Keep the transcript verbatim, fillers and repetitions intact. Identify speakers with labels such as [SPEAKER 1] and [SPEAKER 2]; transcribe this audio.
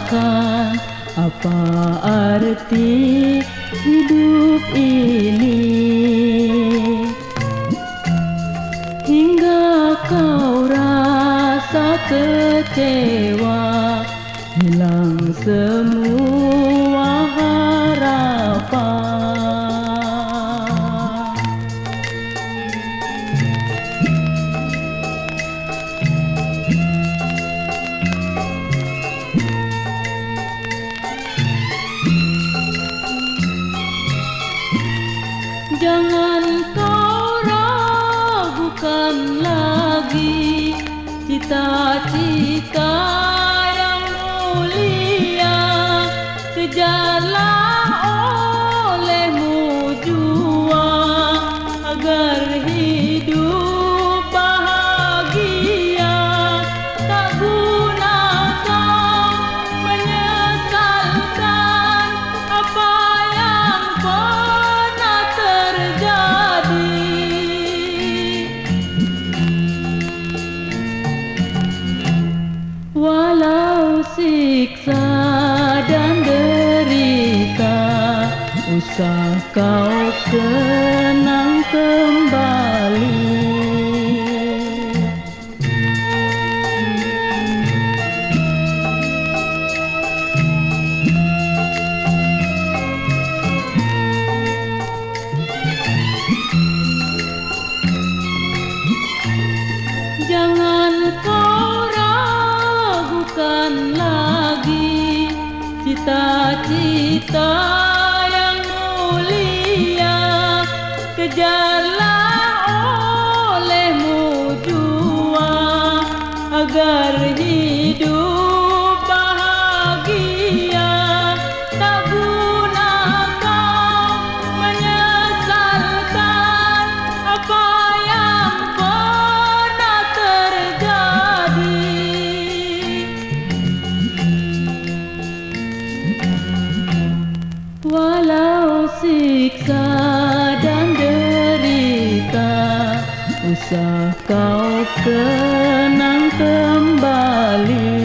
[SPEAKER 1] rasakan apa arti hidup ini, hingga kau rasa kecewa, hilang semua harapan. Jangan kau ragukan lagi cita-cita yang mulia, kejarlah olehmu jua agar hidup bahagia. Tak guna kau menyesalkan apa yang pernah terjadi. Walau siksa dan derita, usah kau kenang kembali. Jangan kau ragukan lagi cita-cita yang mulia, kejarlah olehmu jua agar hidup bahagia. Tak guna kau menyesalkan apa yang pernah terjadi. Walau siksa dan derita, usah kau kenang kembali.